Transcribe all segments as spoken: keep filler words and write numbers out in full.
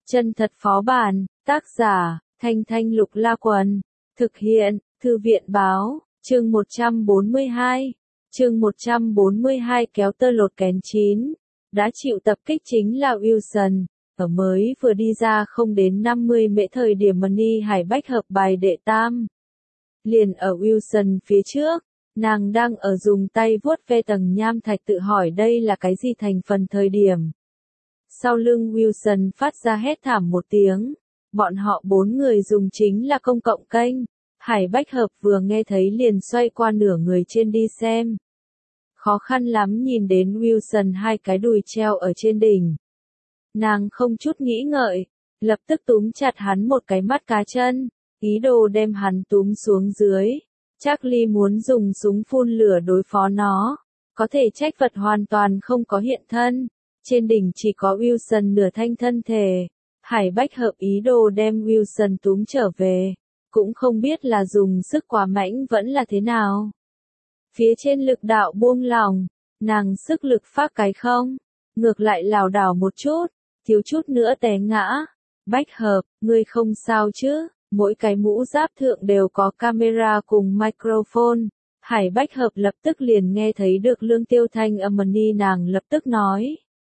Chân thật phó bản, tác giả, Thanh Thanh Lục La Quần, thực hiện, Thư viện báo, chương một trăm bốn mươi hai, chương một trăm bốn mươi hai kéo tơ lột kén chín, đã chịu tập kích chính là Wilson, ở mới vừa đi ra không đến năm mươi mễ thời điểm Money Hải Bách hợp bài đệ tam. Liền ở Wilson phía trước, nàng đang ở dùng tay vuốt ve tầng nham thạch tự hỏi đây là cái gì thành phần thời điểm. Sau lưng Wilson phát ra hét thảm một tiếng, bọn họ bốn người dùng chính là công cộng kênh, Hải Bách Hợp vừa nghe thấy liền xoay qua nửa người trên đi xem. Khó khăn lắm nhìn đến Wilson hai cái đùi treo ở trên đỉnh. Nàng không chút nghĩ ngợi, lập tức túm chặt hắn một cái mắt cá chân, ý đồ đem hắn túm xuống dưới. Charlie muốn dùng súng phun lửa đối phó nó, có thể trách vật hoàn toàn không có hiện thân. Trên đỉnh chỉ có Wilson nửa thanh thân thể. Hải Bách Hợp ý đồ đem Wilson túm trở về, cũng không biết là dùng sức quá mạnh vẫn là thế nào. Phía trên lực đạo buông lỏng, nàng sức lực phát cái không, ngược lại lảo đảo một chút, thiếu chút nữa té ngã. Bách Hợp, ngươi không sao chứ? Mỗi cái mũ giáp thượng đều có camera cùng microphone. Hải Bách Hợp lập tức liền nghe thấy được lương tiêu thanh âm Money, nàng lập tức nói.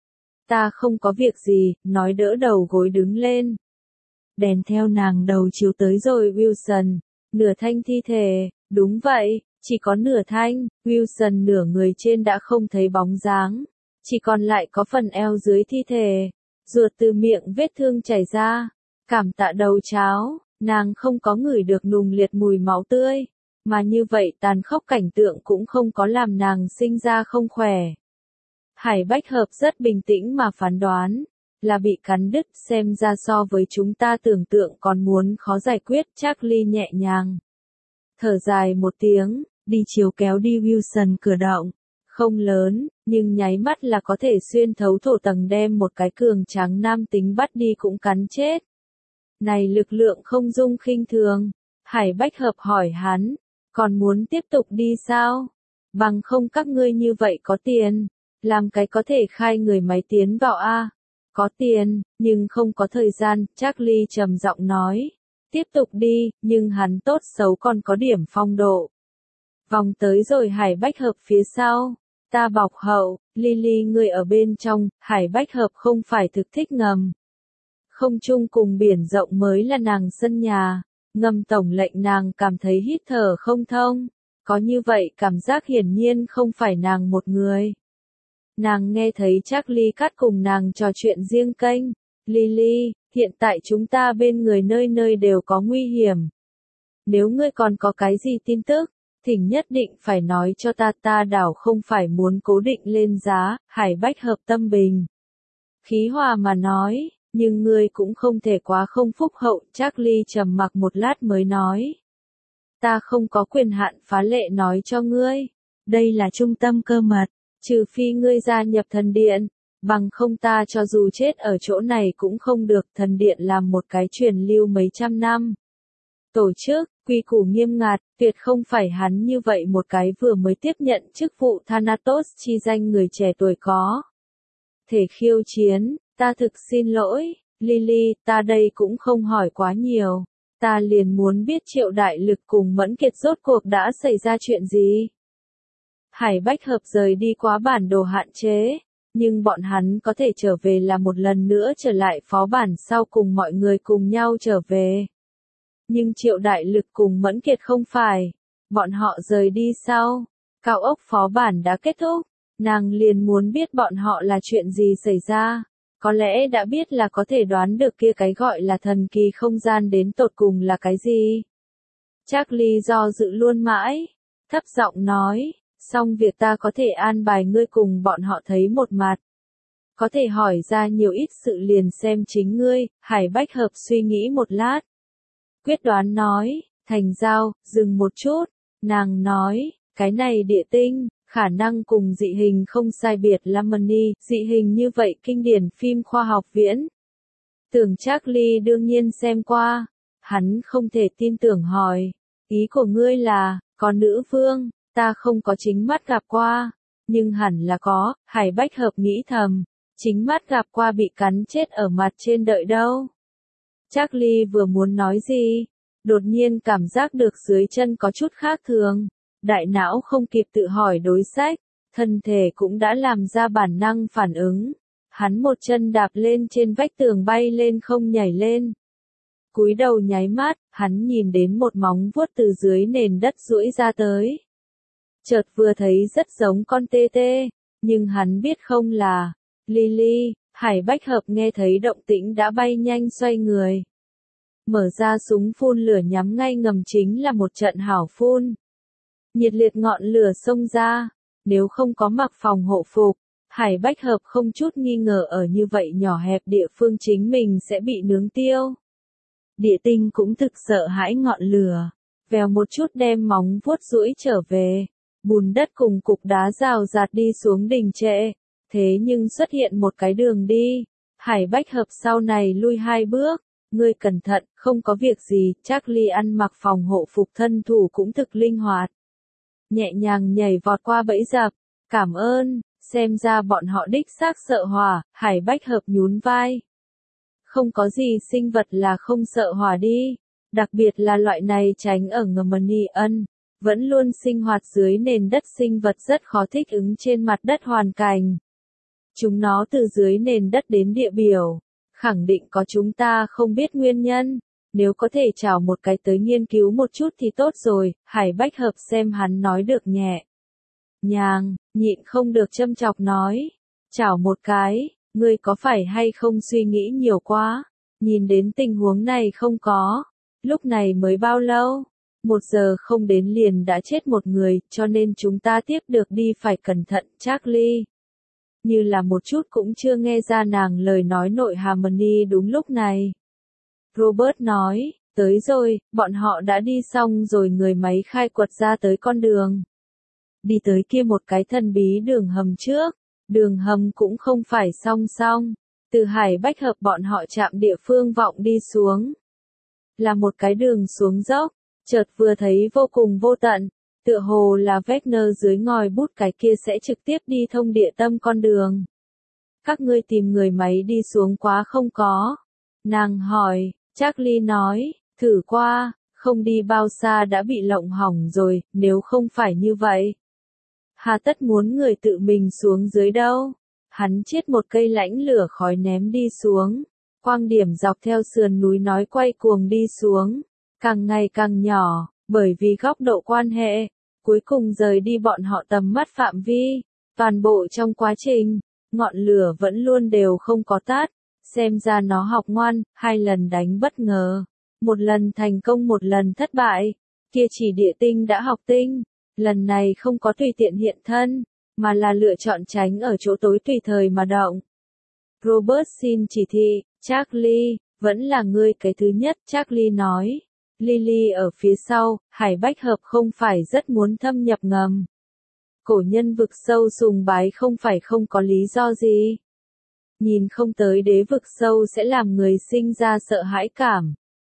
Ta không có việc gì, nói đỡ đầu gối đứng lên. Đèn theo nàng đầu chiếu tới rồi Wilson, nửa thanh thi thể, đúng vậy, chỉ có nửa thanh, Wilson nửa người trên đã không thấy bóng dáng, chỉ còn lại có phần eo dưới thi thể, ruột từ miệng vết thương chảy ra, cảm tạ đầu cháo, nàng không có ngửi được nùng liệt mùi máu tươi, mà như vậy tàn khốc cảnh tượng cũng không có làm nàng sinh ra không khỏe. Hải Bách Hợp rất bình tĩnh mà phán đoán, là bị cắn đứt, xem ra so với chúng ta tưởng tượng còn muốn khó giải quyết. Charlie nhẹ nhàng thở dài một tiếng, đi chiếu kéo đi Wilson cửa động, không lớn, nhưng nháy mắt là có thể xuyên thấu thổ tầng đem một cái cường tráng nam tính bắt đi cũng cắn chết. Này lực lượng không dung khinh thường, Hải Bách Hợp hỏi hắn, còn muốn tiếp tục đi sao? Bằng không các ngươi như vậy có tiền. Làm cái có thể khai người máy tiến vào A. Có tiền, nhưng không có thời gian, Charlie trầm giọng nói. Tiếp tục đi, nhưng hắn tốt xấu còn có điểm phong độ. Vòng tới rồi Hải Bách Hợp phía sau. Ta bọc hậu, Lily người ở bên trong, Hải Bách Hợp không phải thực thích ngầm. Không chung cùng biển rộng mới là nàng sân nhà. Ngầm tổng lệnh nàng cảm thấy hít thở không thông. Có như vậy cảm giác hiển nhiên không phải nàng một người. Nàng nghe thấy Charlie cắt cùng nàng trò chuyện riêng kênh. Lily, hiện tại chúng ta bên người nơi nơi đều có nguy hiểm. Nếu ngươi còn có cái gì tin tức, thỉnh nhất định phải nói cho ta, ta đảo không phải muốn cố định lên giá. Hải Bách Hợp tâm bình khí hòa mà nói, nhưng ngươi cũng không thể quá không phúc hậu. Charlie trầm mặc một lát mới nói. Ta không có quyền hạn phá lệ nói cho ngươi. Đây là trung tâm cơ mật. Trừ phi ngươi gia nhập thần điện, bằng không ta cho dù chết ở chỗ này cũng không được. Thần điện làm một cái truyền lưu mấy trăm năm. Tổ chức, quy củ nghiêm ngặt, tuyệt không phải hắn như vậy một cái vừa mới tiếp nhận chức vụ Thanatos chi danh người trẻ tuổi có thể khiêu chiến. Ta thực xin lỗi, Lily, ta đây cũng không hỏi quá nhiều. Ta liền muốn biết Triệu Đại Lực cùng Mẫn Kiệt rốt cuộc đã xảy ra chuyện gì. Hải Bách Hợp rời đi quá bản đồ hạn chế, nhưng bọn hắn có thể trở về là một lần nữa trở lại phó bản sau cùng mọi người cùng nhau trở về. Nhưng Triệu Đại Lực cùng Mẫn Kiệt không phải, bọn họ rời đi sau, cao ốc phó bản đã kết thúc, nàng liền muốn biết bọn họ là chuyện gì xảy ra, có lẽ đã biết là có thể đoán được kia cái gọi là thần kỳ không gian đến tột cùng là cái gì. Charlie do dự luôn mãi, thấp giọng nói. Xong việc ta có thể an bài ngươi cùng bọn họ thấy một mặt. Có thể hỏi ra nhiều ít sự liền xem chính ngươi. Hải Bách Hợp suy nghĩ một lát. Quyết đoán nói, thành giao, dừng một chút. Nàng nói, cái này địa tinh, khả năng cùng dị hình không sai biệt lắm. Money, dị hình như vậy kinh điển phim khoa học viễn. Tưởng Charlie đương nhiên xem qua. Hắn không thể tin tưởng hỏi. Ý của ngươi là, có nữ vương. Ta không có chính mắt gặp qua, nhưng hẳn là có. Hải Bách Hợp nghĩ thầm, chính mắt gặp qua bị cắn chết ở mặt trên đợi đâu. Charlie vừa muốn nói gì, đột nhiên cảm giác được dưới chân có chút khác thường, đại não không kịp tự hỏi đối sách, thân thể cũng đã làm ra bản năng phản ứng. Hắn một chân đạp lên trên vách tường bay lên không nhảy lên. Cúi đầu nháy mắt, hắn nhìn đến một móng vuốt từ dưới nền đất duỗi ra tới. Chợt vừa thấy rất giống con tê tê, nhưng hắn biết không là Lily. Hải Bách Hợp nghe thấy động tĩnh đã bay nhanh xoay người. Mở ra súng phun lửa nhắm ngay ngầm chính là một trận hảo phun. Nhiệt liệt ngọn lửa xông ra, nếu không có mặc phòng hộ phục, Hải Bách Hợp không chút nghi ngờ ở như vậy nhỏ hẹp địa phương chính mình sẽ bị nướng tiêu. Địa tinh cũng thực sợ hãi ngọn lửa, vèo một chút đem móng vuốt duỗi trở về, bùn đất cùng cục đá rào rạt đi xuống đình trệ, thế nhưng xuất hiện một cái đường đi. Hải Bách Hợp sau này lui hai bước, ngươi cẩn thận, không có việc gì. Charlie ăn mặc phòng hộ phục thân thủ cũng thực linh hoạt, nhẹ nhàng nhảy vọt qua bẫy dập. Cảm ơn, xem ra bọn họ đích xác sợ hỏa. Hải Bách Hợp nhún vai. Không có gì sinh vật là không sợ hỏa đi, đặc biệt là loại này tránh ở Ngầm ân, vẫn luôn sinh hoạt dưới nền đất sinh vật rất khó thích ứng trên mặt đất hoàn cảnh. Chúng nó từ dưới nền đất đến địa biểu, khẳng định có chúng ta không biết nguyên nhân, nếu có thể chào một cái tới nghiên cứu một chút thì tốt rồi. Hải Bách Hợp xem hắn nói được nhẹ nhàng, nhịn không được châm chọc nói, chào một cái. Ngươi có phải hay không suy nghĩ nhiều quá, nhìn đến tình huống này không có, lúc này mới bao lâu, một giờ không đến liền đã chết một người, cho nên chúng ta tiếp được đi phải cẩn thận. Charlie như là một chút cũng chưa nghe ra nàng lời nói nội hàm. Đúng lúc này Robert nói, tới rồi, bọn họ đã đi xong rồi. Người máy khai quật ra tới con đường, đi tới kia một cái thần bí đường hầm trước. Đường hầm cũng không phải song song, từ Hải Bách Hợp bọn họ chạm địa phương vọng đi xuống. Là một cái đường xuống dốc, chợt vừa thấy vô cùng vô tận, tựa hồ là Wagner dưới ngòi bút cái kia sẽ trực tiếp đi thông địa tâm con đường. Các ngươi tìm người máy đi xuống quá không có? Nàng hỏi. Charlie nói, thử qua, không đi bao xa đã bị lộng hỏng rồi. Nếu không phải như vậy, hà tất muốn người tự mình xuống dưới đâu. Hắn chiết một cây lãnh lửa khói ném đi xuống, quang điểm dọc theo sườn núi nói quay cuồng đi xuống, càng ngày càng nhỏ, bởi vì góc độ quan hệ, cuối cùng rời đi bọn họ tầm mắt phạm vi. Toàn bộ trong quá trình, ngọn lửa vẫn luôn đều không có tắt, xem ra nó học ngoan. Hai lần đánh bất ngờ, một lần thành công một lần thất bại, kia chỉ địa tinh đã học tinh. Lần này không có tùy tiện hiện thân, mà là lựa chọn tránh ở chỗ tối tùy thời mà động. Robert xin chỉ thị, Charlie, vẫn là ngươi cái thứ nhất. Charlie nói, Lily ở phía sau. Hải Bách Hợp không phải rất muốn thâm nhập ngầm. Cổ nhân vực sâu sùng bái không phải không có lý do gì. Nhìn không tới đế vực sâu sẽ làm người sinh ra sợ hãi cảm.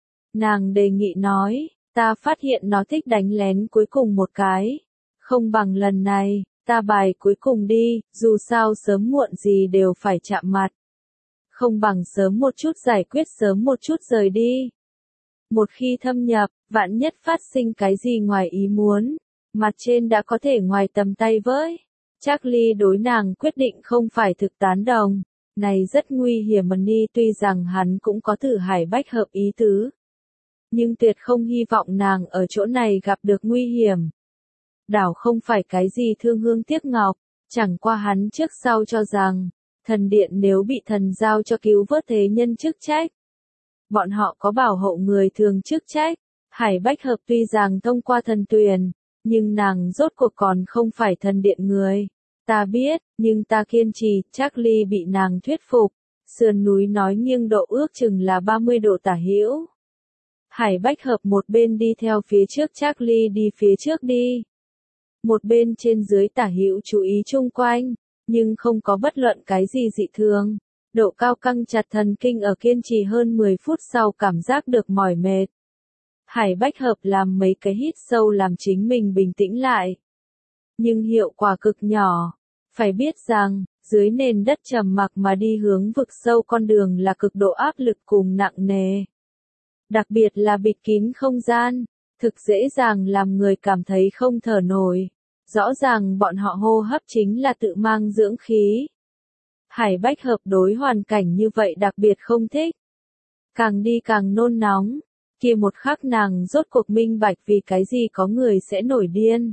Nàng đề nghị nói, ta phát hiện nó thích đánh lén cuối cùng một cái. Không bằng lần này, ta bài cuối cùng đi, dù sao sớm muộn gì đều phải chạm mặt. Không bằng sớm một chút giải quyết sớm một chút rời đi. Một khi thâm nhập, vạn nhất phát sinh cái gì ngoài ý muốn, mặt trên đã có thể ngoài tầm tay với. Charlie đối nàng quyết định không phải thực tán đồng. Này rất nguy hiểm. Money tuy rằng hắn cũng có thử Hải Bách Hợp ý tứ, nhưng tuyệt không hy vọng nàng ở chỗ này gặp được nguy hiểm. Đảo không phải cái gì thương hương tiếc ngọc, chẳng qua hắn trước sau cho rằng, thần điện nếu bị thần giao cho cứu vớt thế nhân chức trách, bọn họ có bảo hộ người thường chức trách. Hải Bách Hợp tuy rằng thông qua thần tuyền, nhưng nàng rốt cuộc còn không phải thần điện người. Ta biết, nhưng ta kiên trì. Charlie bị nàng thuyết phục. Sườn núi nói nghiêng độ ước chừng là ba mươi độ tả hữu. Hải Bách Hợp một bên đi theo phía trước, Charlie đi phía trước đi. Một bên trên dưới tả hữu chú ý chung quanh, nhưng không có bất luận cái gì dị thường. Độ cao căng chặt thần kinh ở kiên trì hơn mười phút sau cảm giác được mỏi mệt. Hải Bách Hợp làm mấy cái hít sâu làm chính mình bình tĩnh lại. Nhưng hiệu quả cực nhỏ. Phải biết rằng, Dưới nền đất trầm mặc mà đi hướng vực sâu con đường là cực độ áp lực cùng nặng nề. Đặc biệt là bịt kín không gian, thực dễ dàng làm người cảm thấy không thở nổi. Rõ ràng bọn họ hô hấp chính là tự mang dưỡng khí. Hải Bách Hợp đối hoàn cảnh như vậy đặc biệt không thích. Càng đi càng nôn nóng, kia một khắc nàng rốt cuộc minh bạch vì cái gì có người sẽ nổi điên.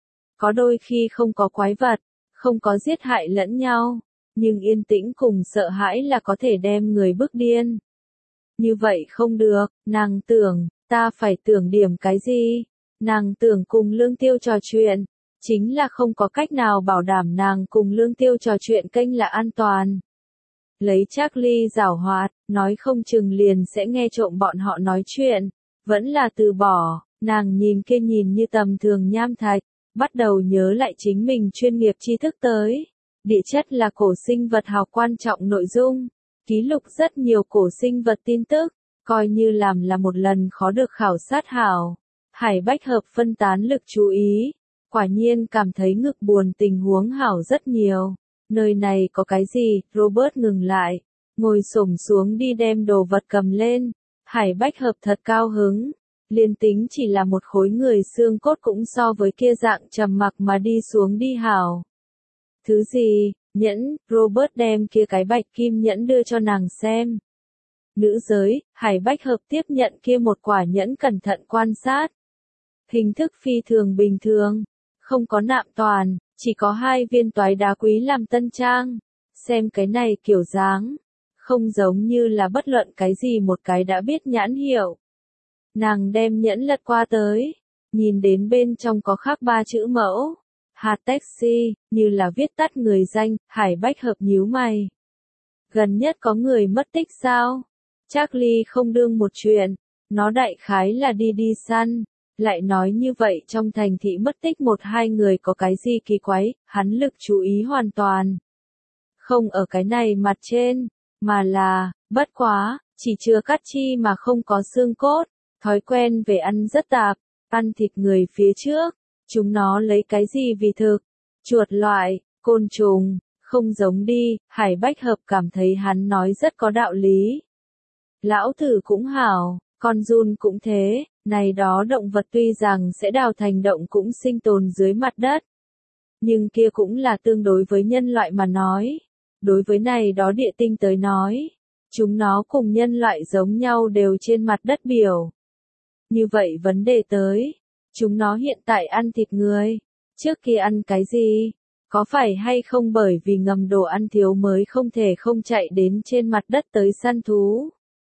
Có đôi khi không có quái vật, không có giết hại lẫn nhau, nhưng yên tĩnh cùng sợ hãi là có thể đem người bức điên. Như vậy không được, nàng tưởng, ta phải tưởng điểm cái gì? Nàng tưởng cùng Lương Tiêu trò chuyện, chính là không có cách nào bảo đảm nàng cùng Lương Tiêu trò chuyện kênh là an toàn. Lấy Charlie giảo hoạt, nói không chừng liền sẽ nghe trộm bọn họ nói chuyện, vẫn là từ bỏ, nàng nhìn kia nhìn như tầm thường nham thạch, bắt đầu nhớ lại chính mình chuyên nghiệp tri thức tới. Địa chất là cổ sinh vật học quan trọng nội dung, ký lục rất nhiều cổ sinh vật tin tức, coi như làm là một lần khó được khảo sát hảo. Hải Bách Hợp phân tán lực chú ý, quả nhiên cảm thấy ngực buồn tình huống hảo rất nhiều. Nơi này có cái gì? Robert ngừng lại, ngồi xổm xuống đi đem đồ vật cầm lên. Hải Bách Hợp thật cao hứng, liên tính chỉ là một khối người xương cốt cũng so với kia dạng trầm mặc mà đi xuống đi hảo. Thứ gì? Nhẫn. Robert đem kia cái bạch kim nhẫn đưa cho nàng xem. Nữ giới. Hải Bách Hợp tiếp nhận kia một quả nhẫn cẩn thận quan sát. Hình thức phi thường bình thường, không có nạm toàn, chỉ có hai viên toái đá quý làm tân trang. Xem cái này kiểu dáng, không giống như là bất luận cái gì một cái đã biết nhãn hiệu. Nàng đem nhẫn lật qua tới, nhìn đến bên trong có khắc ba chữ mẫu. Hạt taxi, như là viết tắt người danh. Hải Bách Hợp nhíu mày. Gần nhất có người mất tích sao? Charlie không đương một chuyện, nó đại khái là đi đi săn. Lại nói như vậy trong thành thị mất tích một hai người có cái gì kỳ quái, hắn lực chú ý hoàn toàn. Không ở cái này mặt trên, mà là, bất quá, chỉ chưa cắt chi mà không có xương cốt, thói quen về ăn rất tạp, ăn thịt người phía trước, chúng nó lấy cái gì vì thực, chuột loại, côn trùng, không giống đi. Hải Bách Hợp cảm thấy hắn nói rất có đạo lý. Lão thử cũng hảo, con giun cũng thế. Này đó động vật tuy rằng sẽ đào thành động cũng sinh tồn dưới mặt đất. Nhưng kia cũng là tương đối với nhân loại mà nói. Đối với này đó địa tinh tới nói. Chúng nó cùng nhân loại giống nhau đều trên mặt đất biểu. Như vậy vấn đề tới. Chúng nó hiện tại ăn thịt người. Trước kia ăn cái gì? Có phải hay không bởi vì ngầm đồ ăn thiếu mới không thể không chạy đến trên mặt đất tới săn thú?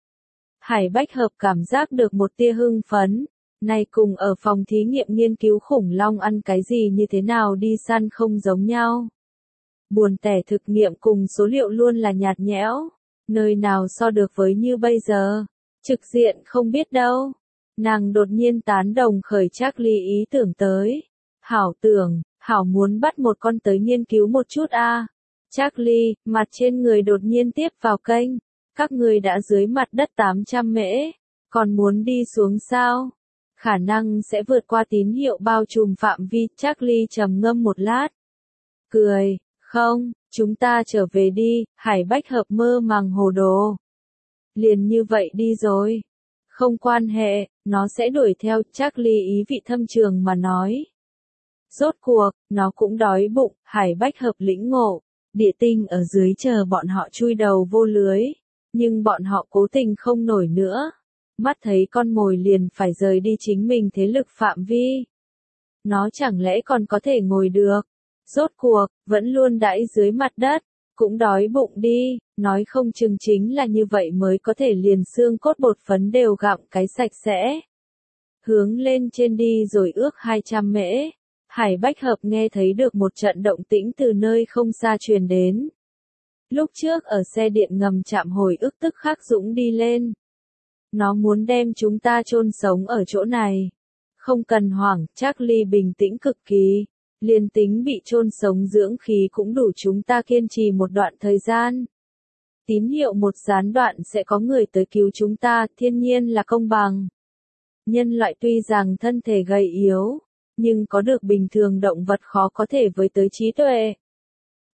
Hải Bách Hợp cảm giác được một tia hưng phấn, này cùng ở phòng thí nghiệm nghiên cứu khủng long ăn cái gì như thế nào đi săn không giống nhau. Buồn tẻ thực nghiệm cùng số liệu luôn là nhạt nhẽo, nơi nào so được với như bây giờ, trực diện không biết đâu. Nàng đột nhiên tán đồng khởi Charlie ý tưởng tới. Hảo tưởng, Hảo muốn bắt một con tới nghiên cứu một chút a. À. Charlie, mặt trên người đột nhiên tiếp vào kênh. Các người đã dưới mặt đất tám trăm mễ, còn muốn đi xuống sao? Khả năng sẽ vượt qua tín hiệu bao trùm phạm vi. Charlie trầm ngâm một lát. Cười, không, chúng ta trở về đi. Hải Bách Hợp mơ màng hồ đồ. Liền như vậy đi rồi. Không quan hệ, nó sẽ đuổi theo. Charlie ý vị thâm trường mà nói. Rốt cuộc, nó cũng đói bụng. Hải Bách Hợp lĩnh ngộ. Địa tinh ở dưới chờ bọn họ chui đầu vô lưới. Nhưng bọn họ cố tình không nổi nữa. Mắt thấy con mồi liền phải rời đi chính mình thế lực phạm vi. Nó chẳng lẽ còn có thể ngồi được. Rốt cuộc, vẫn luôn đãi dưới mặt đất. Cũng đói bụng đi. Nói không chừng chính là như vậy mới có thể liền xương cốt bột phấn đều gặm cái sạch sẽ. Hướng lên trên đi rồi ước hai trăm mễ. Hải Bách Hợp nghe thấy được một trận động tĩnh từ nơi không xa truyền đến. Lúc trước ở xe điện ngầm chạm hồi ức tức khắc dũng đi lên. Nó muốn đem chúng ta chôn sống ở chỗ này. Không cần hoảng, Charlie bình tĩnh cực kỳ. Liên tính bị chôn sống dưỡng khí cũng đủ chúng ta kiên trì một đoạn thời gian. Tín hiệu một gián đoạn sẽ có người tới cứu chúng ta, thiên nhiên là công bằng. Nhân loại tuy rằng thân thể gầy yếu, nhưng có được bình thường động vật khó có thể với tới trí tuệ.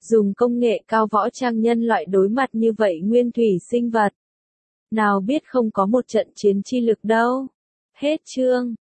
Dùng công nghệ cao võ trang nhân loại đối mặt như vậy nguyên thủy sinh vật. Nào biết không có một trận chiến chi lực đâu. Hết chương.